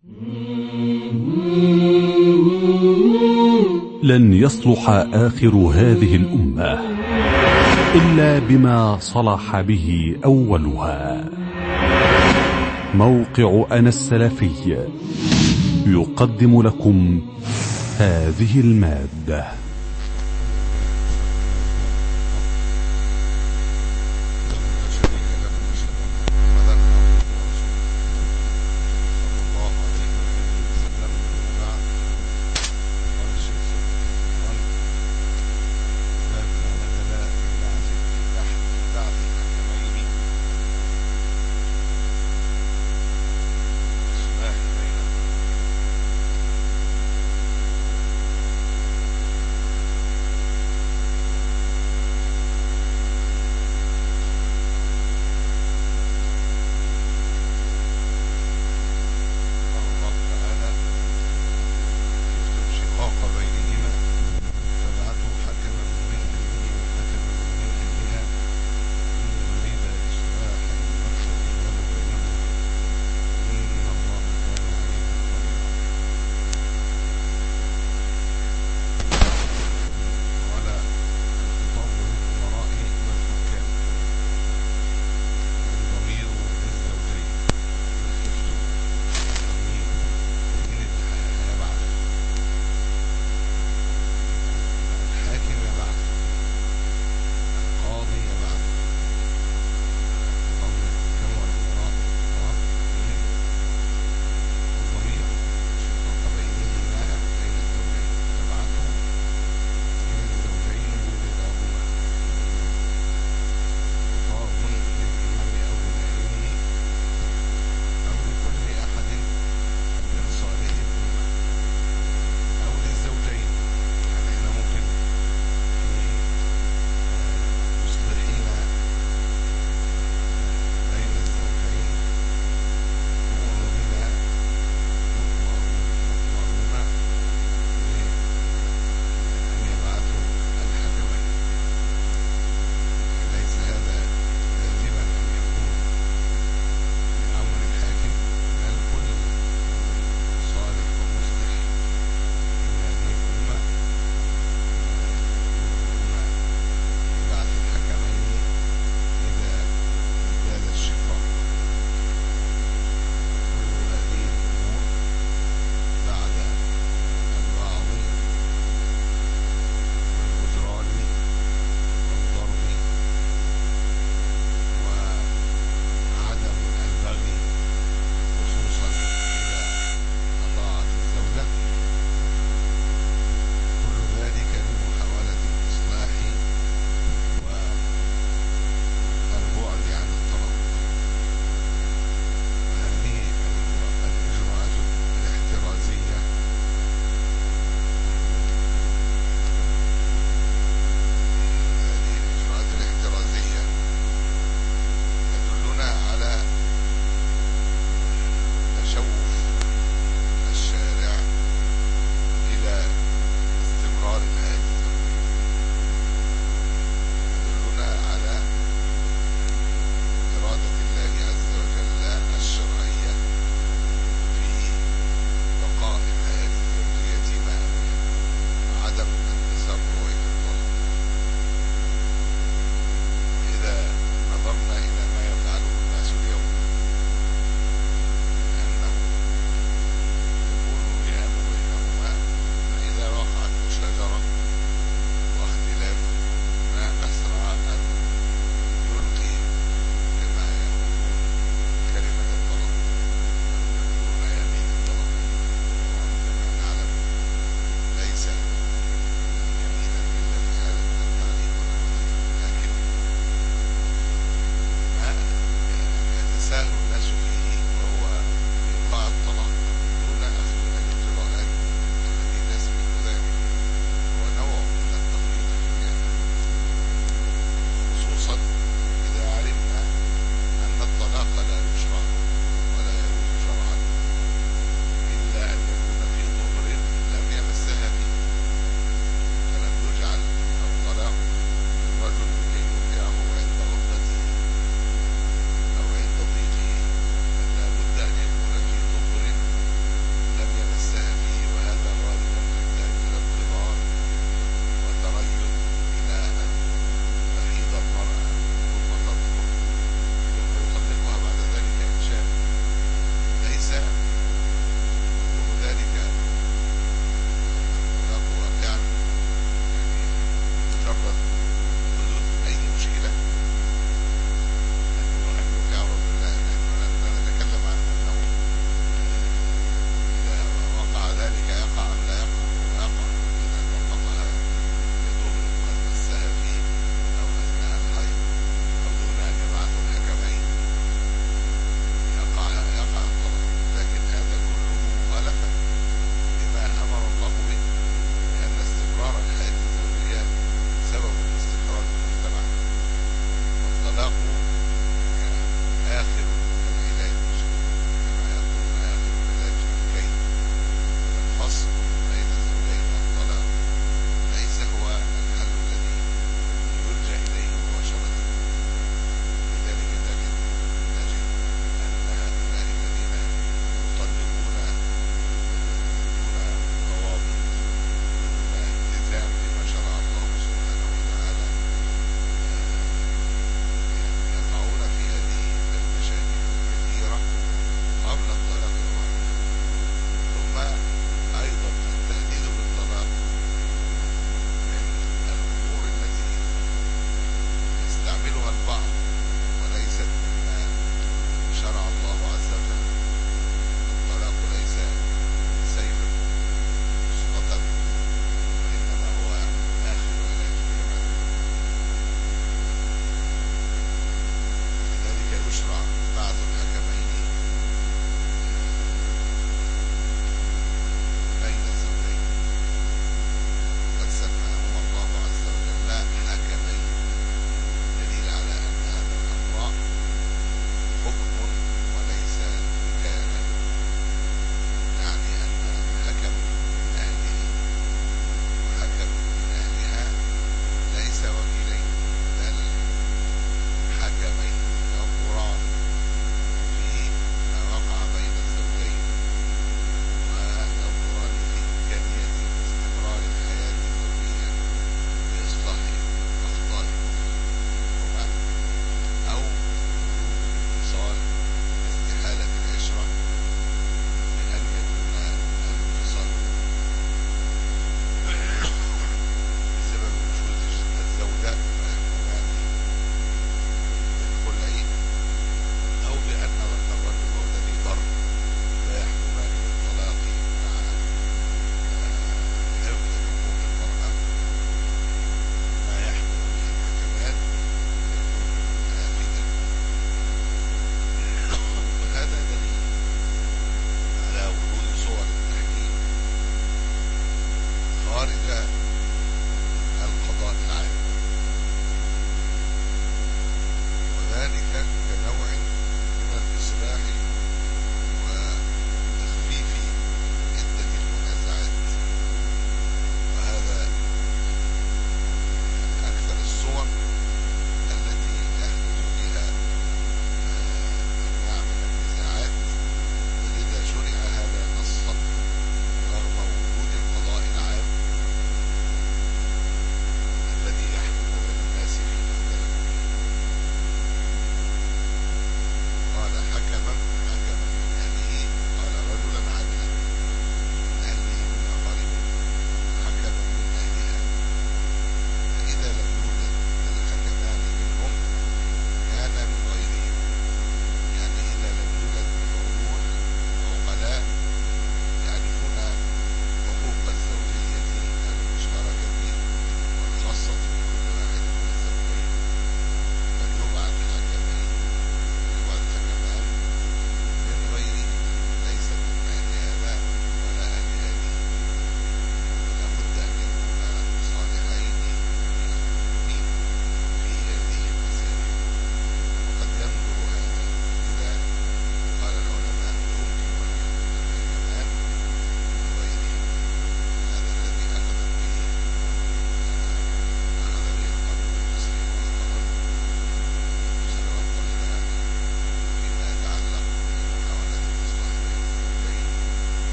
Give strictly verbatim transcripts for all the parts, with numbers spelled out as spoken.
لن يصلح آخر هذه الأمة إلا بما صلح به أولها. موقع أنا السلفي يقدم لكم هذه المادة.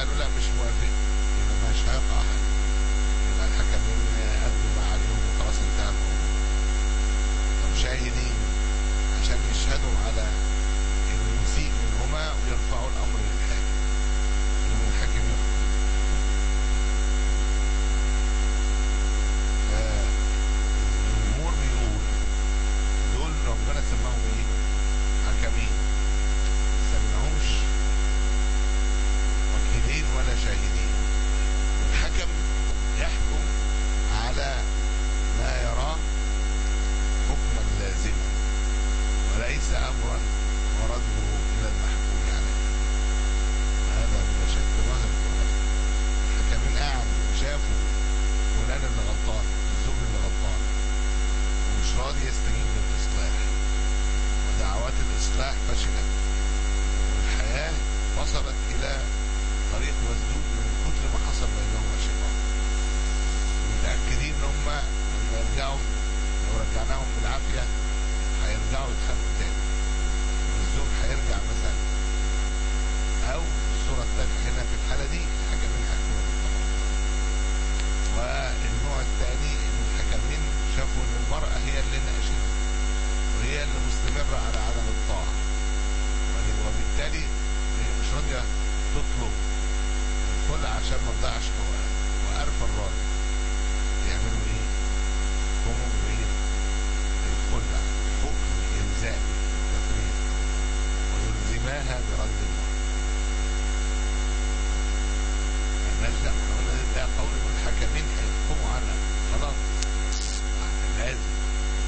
قالوا لا مش موافق يبقى مش هيقع حاجة، يبقى الحكمين قدوا ما عليهم وخلاص انتهى الموضوع. طب شاهدين عشان يشهدوا على المسيء منهما ويرفعوا الأمر للحاكم، يوم الحاكم يحكم. فالجمهور بيقول دول ربنا سماهم ايه؟ حكمين، ما سماهمش وكيلين ولا شاهدين. والحكم يحكم على ما يراه حكما لازما وليس أمرا ورده إلى المحكوم عليه. هذا بلا شك ظاهر القرآن. الحكمين قاعد شافوا فلان اللي غلطان، الزوج اللي غلطان ومش راضي يستجيب للإصلاح، ودعوات الإصلاح فشلت، والحياة وصلت إلى طريق مسدود من كتر ما حصل بينهما شقاق. متأكدين إن هم لما يرجعوا لو رجعناهم بالعافية هيرجعوا يتخانقوا تاني، والزوج هيرجع مثلا، أو الصورة الثانية هنا في الحالة دي الحكمين حكموا بالطلاق. والنوع الثاني إن الحكمين شافوا إن المرأة هي اللي ناقشت وهي اللي مستمرة على عدم الطاعة، وبالتالي هي مش راضية تطلب الخلع عشان ما تضيعش حقوقها وعارفة الراجل. يعملوا إيه؟ يقوموا بإيه؟ الخلع حكم إلزامي تفريط ويلزماها برد المرأة. مالناش دعوة، احنا قلنا ده قول الحكمين هيحكموا عنها خلاص لازم.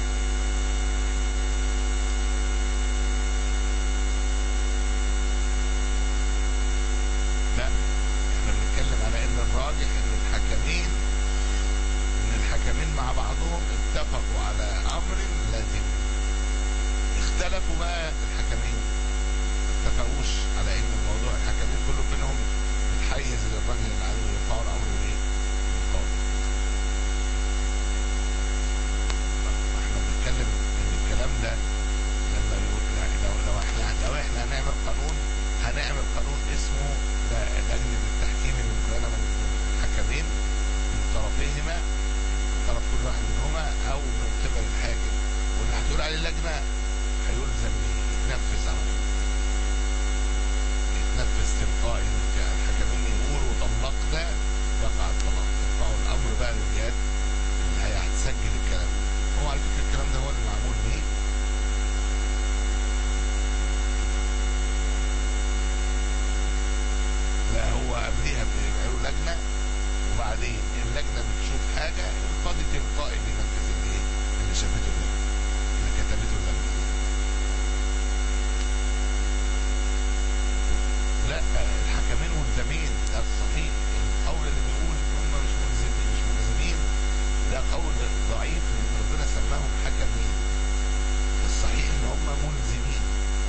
لا احنا بنتكلم على ان الراجح ان الحكمين ان الحكمين مع بعضهم اتفقوا على امر لازم. اختلفوا بقى الحكمين، ما اتفقوش على ان الموضوع الحكمين كله بينهم متحيز للراجل العدو يرفعوا الامر لايه؟ للقاضي. احنا بنتكلم ان الكلام ده لما يقول لو لو احنا لو احنا هنعمل قانون هنعمل قانون اسمه لجنة التحكيم المكونة من حكمين من طرفيهما، طرف كل واحد منهما او من قبل الحاكم، واللي هتقول عليه اللجنة هيلزم يتنفذ على طول، يتنفذ تلقائي. الحكمين يقولوا طلقنا يقع الطلاق، يرفعوا الامر بقى للجهات اللي هي هتسجل الكلام ده. هو على فكرة الكلام ده هو اللي معمول بيه لا هو قبليها بيعملوا لجنة، وبعدين اللجنة بتشوف حاجة القاضي تلقائي بينفذ الايه اللي شافته اللجنة اللي كتبته اللجنة. لا الحكمين ملزمين، ده الصحيح. القول اللي بيقول ان هم مش ملزمين مش ملزمين ده قول ضعيف، لان ربنا سماهم حكمين. الصحيح ان هم ملزمين.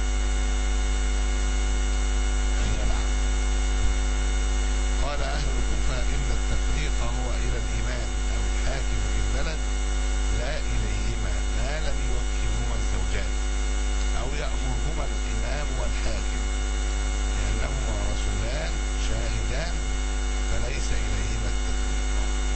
قال أهل الكوفة إن التفريق هو إلى الإمام أو الحاكم في البلد لا إليهما ما لم يوكلهما الزوجان أو يأمرهما الإمام والحاكم، لأنهما رسولان شاهدان فليس إليهما التفريق.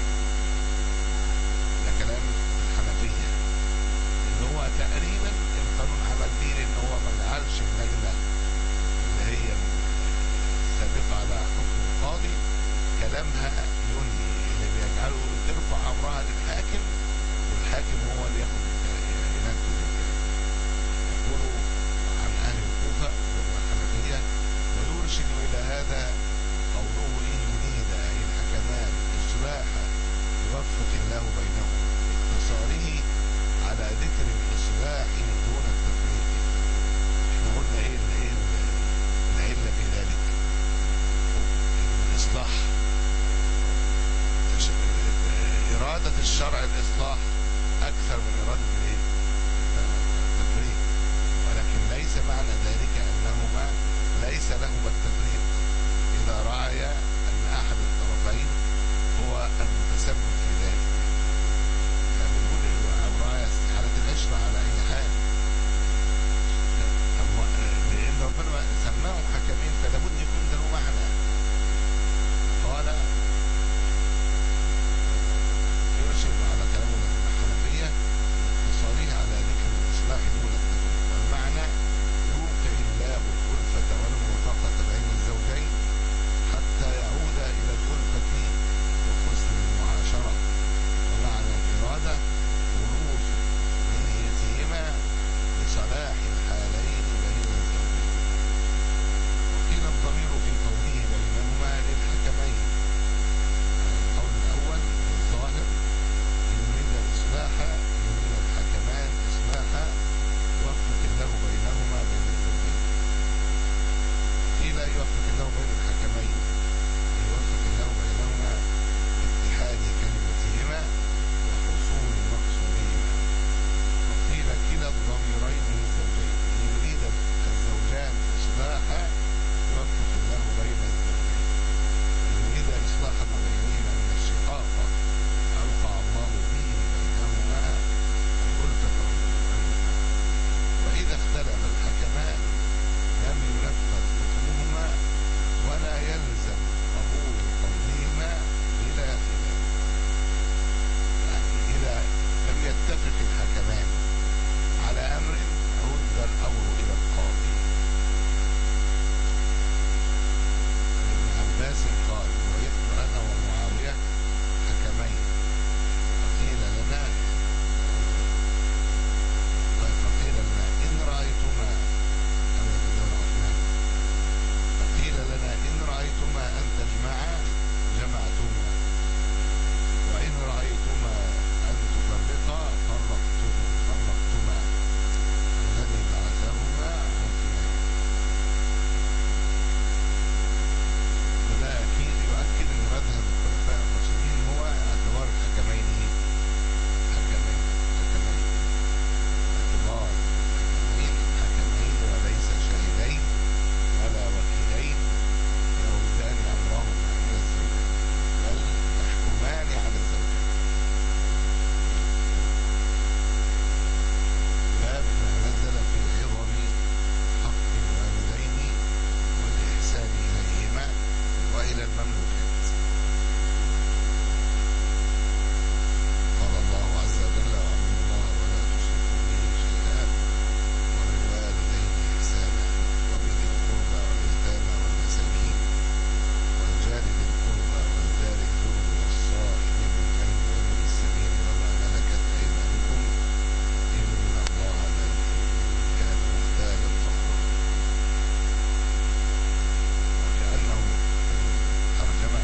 ده كلام الحنفية اللي هو تقريبا القانون عمل بيه، إن هو ما جعلش اللجنة اللي هي السابقة على حكم القاضي كلامها ينهي، اللي بيجعله ترفع امرها للحاكم والحاكم هو اللي ياخد ينفذ الكلام. يقولوا عن اهل الكوفه والحنفيه ويرشد الى هذا قوله ان يريد اي الحكمان اصلاحا يوفق الله بينهم، اقتصاره على ذكر الاصلاح دون التفريق. احنا قلنا ايه ايه العله في ذلك؟ الإصلاح إرادة الشرع الإصلاح أكثر من إرادة التفريق، ولكن ليس معنى ذلك أنهما ليس لهما التفريق إذا رأي أن أحد الطرفين هو المتسبب في ذلك. فبنقول أو رأي استحالة العشرة على أي حال، لأن ربنا سماهم حكمين فلابد يكون له معنى. إلى المملوكات. قال الله عز وجل: واعبدوا الله ولا تشركوا به شيئا وبالوالدين إحسانا وبذي القربى واليتامى والمساكين والجار ذي القربى والجار الجنب والصاحب بالجنب وابن السبيل وما ملكت أيمانكم إن الله لا كان مختالا فخورا. وكأنه ترجمة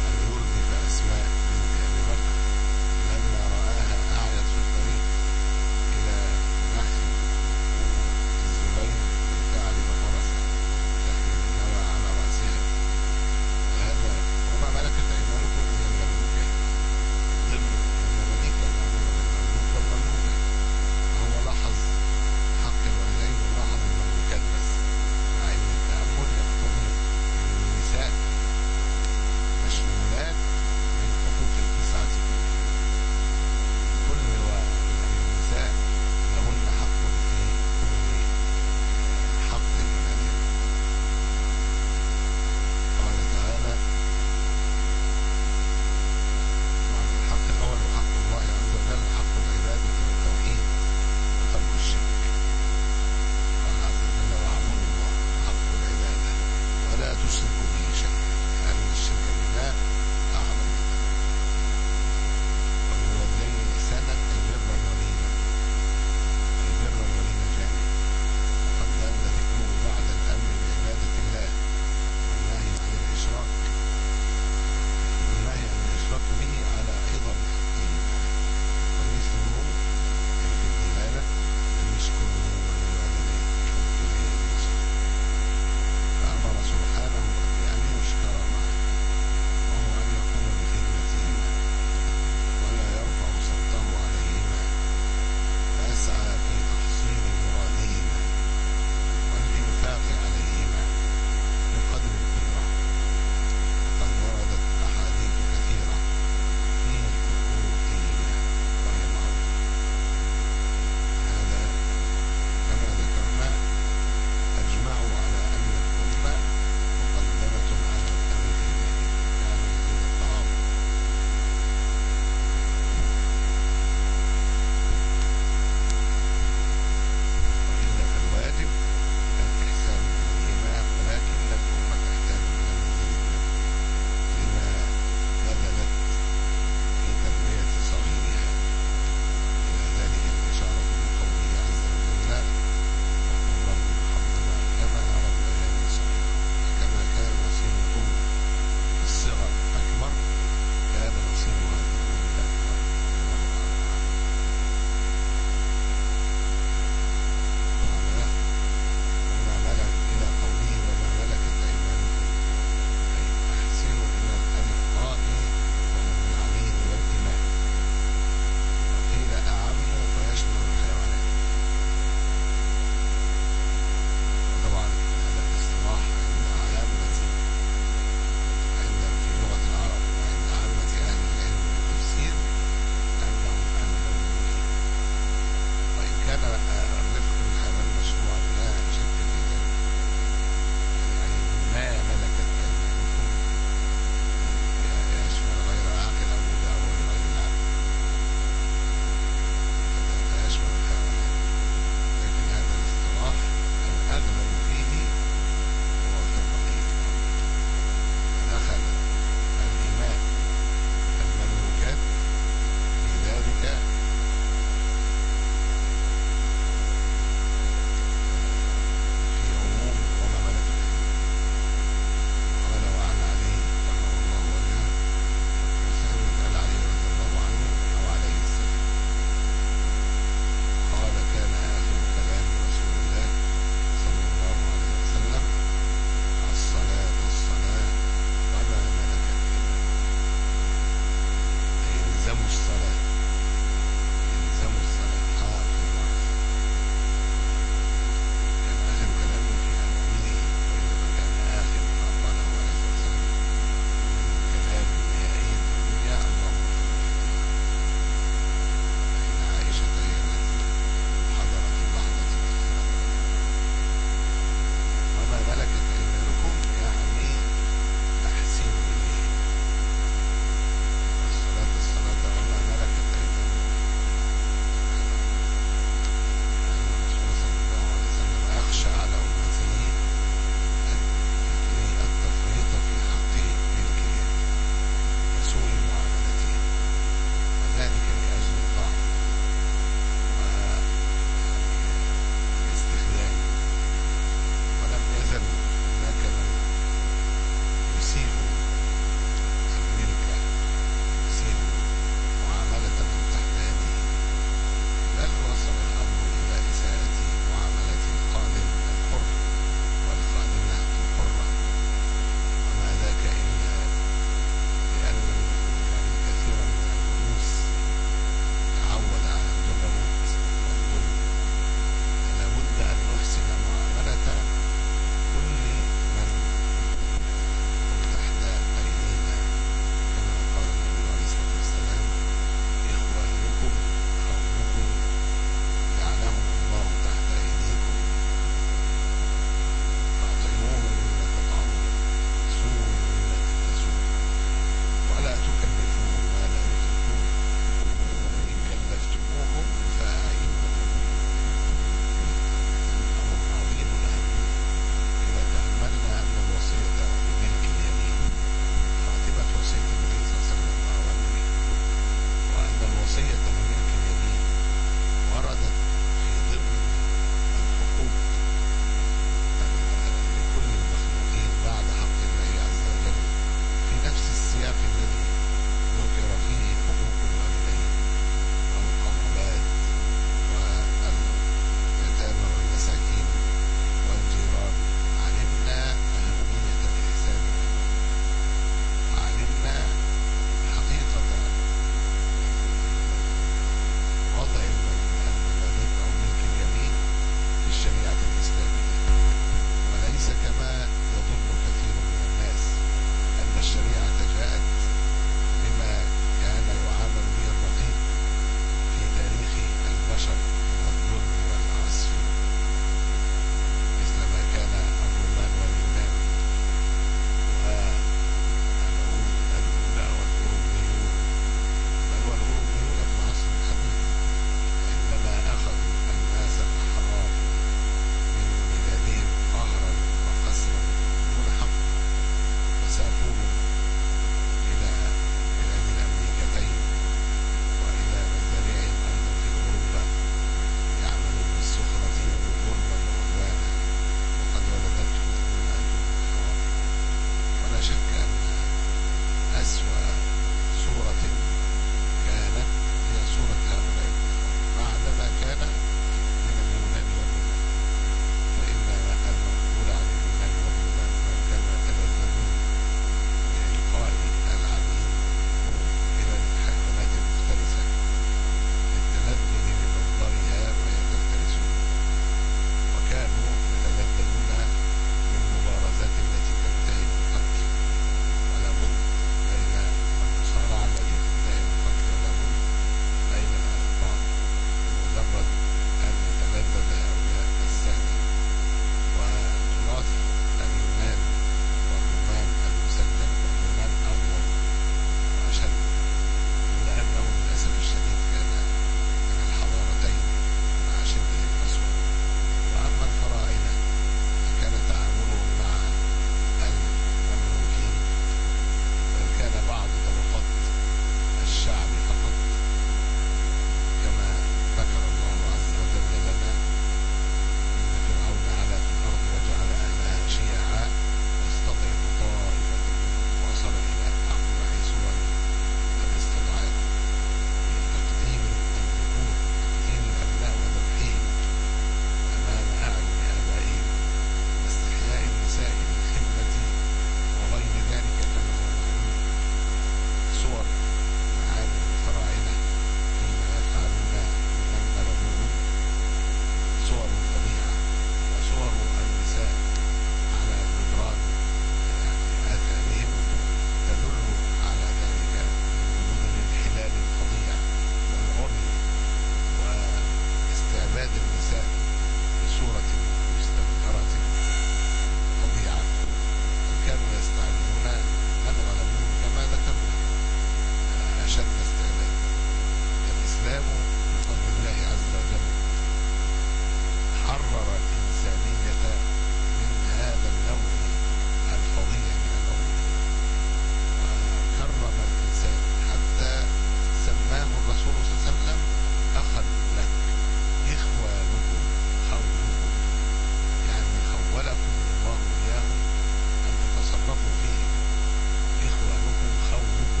تخاطبوا فيه إخوانكم خوفكم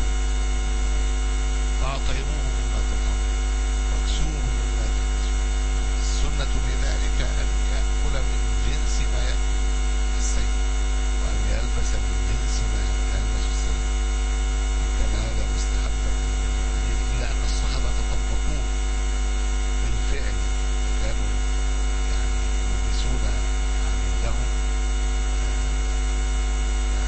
فأطعموهم مما تطعمون واكسوهم مما تكسون. السنة بذلك أن يأكل من جنس ما يأكل السيد وأن يلبس من جنس ما يلبس السيد، كان هذا مستحبا إلا أن الصحابة طبقوه بالفعل، كانوا يعني يلبسون يعني لهم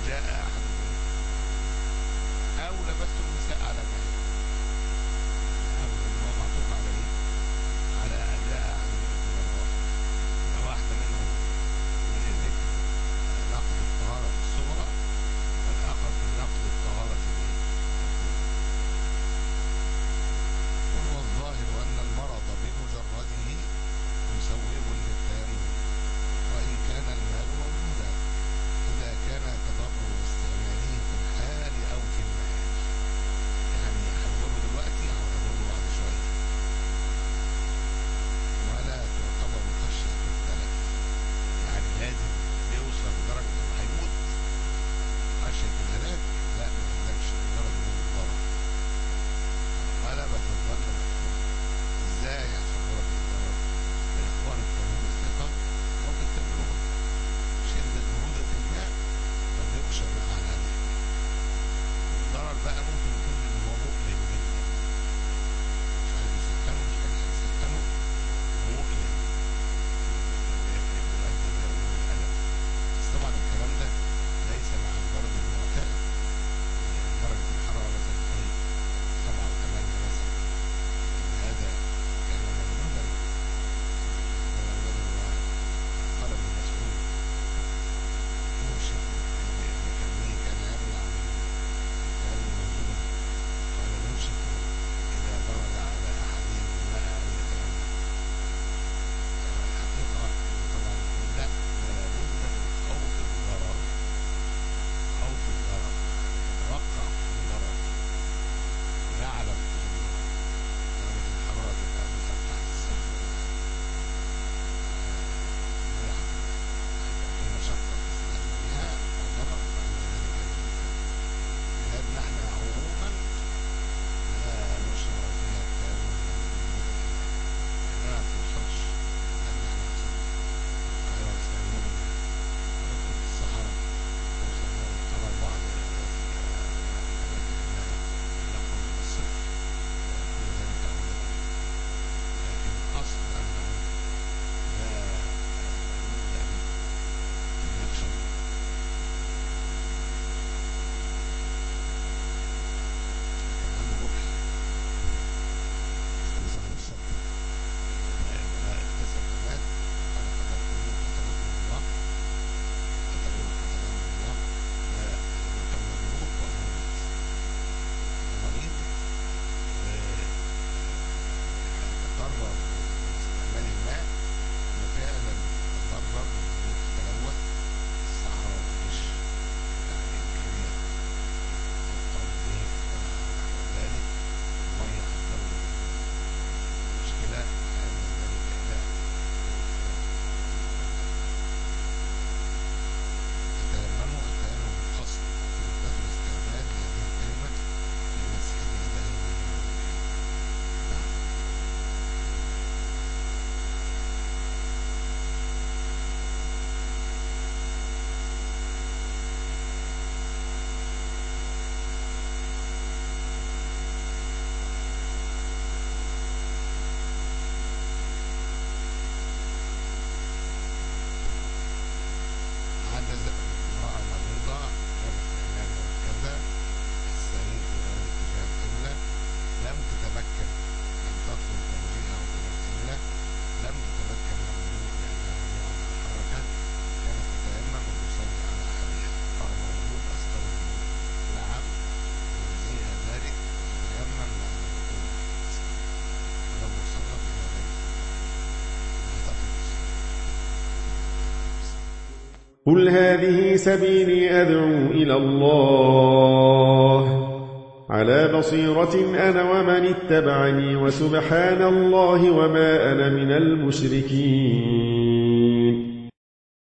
جاء أحد أو لبستم النساء على كهف أو هو معطوف على إيه؟ على أداء أحد الله. واحدة منهم ذكر نقض الطهارة الصغرى والآخر في نقض الطهارة الكبرى. والظاهر أن المرض بمجرده مسوغ للتيمم، وإن كان المال موجودا إذا كان تضرر استعماله في الحال أو في المال. يعني هنقوله دلوقتي أو هنقوله بعد شوية. ولا تعتبر خشية التلف، يعني لازم يوصل لدرجة إنه هيموت. خشية الهلاك لا، ما تهلكش لدرجة من الضرر. غلبة الظن مكتوب. ازاي يحصل غلبة الضرر؟ الإخبار التمويل الثقة وبالتبلغ شدة برودة الماء قد يخشى منها على هذه. الضرر بقى ممكن يكون إن هو مؤلم جدا، مش عارف يسخنه، مش عارف يسخنه، ومؤلم يؤدي إلى الألم. بس طبعا الكلام ده ليس مع المرض المعتاد. درجة الحرارة مثلا ايه سبعة وثمانية مثلا، هذا كان ممنوعا. قال ابن مسعود يوشك بكلمه كان يمنع كان موجودا، قال يوشك إذا برد على أحدهم الماء أن يتيمم. الحقيقة طبعا لا، ولا بد من خوف الضرر. خوف الضرر، نتوقع الضرر، نعلم درجة الحرارة تبقى مثلا تحت الصفر، في مشقة تستعملها وضرر، فإن ذلك بلادنا احنا عموما لا نشرع فيها التيمم لأنها ما بتوصلش، لأن احنا مثلا القاهرة اسكندرية ممكن في الصحراء توصل طبعا بعض الأماكن إنها نقل من الصفر، كل ذلك أولا. لكن الأصل أنه لا بد أن يخشى كمان الربح ليس صاحب الشرط ما اكتسب مات قال قتلته قتله الله قتله قتله الله لا يكمل الموت وموت مريض تضرر باستعمال الماء وفعلا تضرر وتتلوث. الصحراء مفيش يعني إمكانية التنظيف وذلك، المية عندهم مشكلة، لأن ذلك لا تتيمموا التيمم القصد يثبت الاستعمال لهذه الكلمة في مسح اليدين من الوجه. نعم. عجز امرأة مريضة كانت أمام كذا السرير في غير اتجاه القبلة، لم تتمكن أن تطلب توجيهها إلى القبلة، لم تتمكن من الوضوء لأنها ممنوعة من الحركة، كانت تتيمم وتصلي على أحدها. قال موجود أستر الوضوء. نعم، يجزيها ذلك تتيمم مع الوضوء ولو وصلت إلى ذلك لا تطلب. قل هذه سبيلي أدعو إلى الله على بصيرة أنا ومن اتبعني وسبحان الله وما أنا من المشركين.